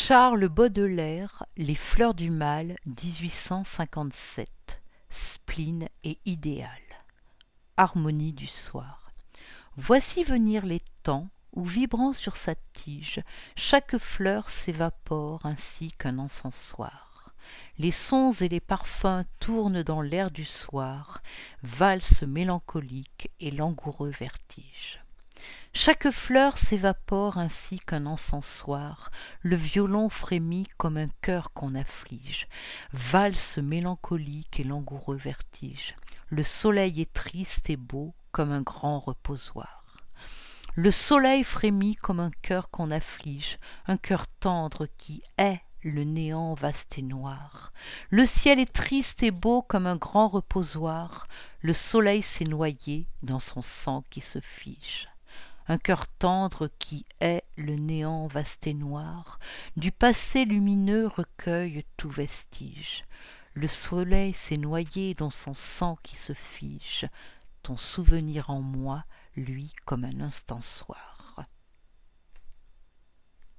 Charles Baudelaire, Les fleurs du mal, 1857. Spleen et idéal. Harmonie du soir. Voici venir les temps où, vibrant sur sa tige, chaque fleur s'évapore ainsi qu'un encensoir. Les sons et les parfums tournent dans l'air du soir, valse mélancolique et langoureux vertige. Chaque fleur s'évapore ainsi qu'un encensoir, le violon frémit comme un cœur qu'on afflige, valse mélancolique et langoureux vertige. Le soleil est triste et beau comme un grand reposoir. Le soleil frémit comme un cœur qu'on afflige, un cœur tendre qui hait le néant vaste et noir. Le ciel est triste et beau comme un grand reposoir, le soleil s'est noyé dans son sang qui se fige. Un cœur tendre qui hait le néant vaste et noir, du passé lumineux recueille tout vestige. Le soleil s'est noyé dans son sang qui se fige, ton souvenir en moi, lui, comme un instant soir.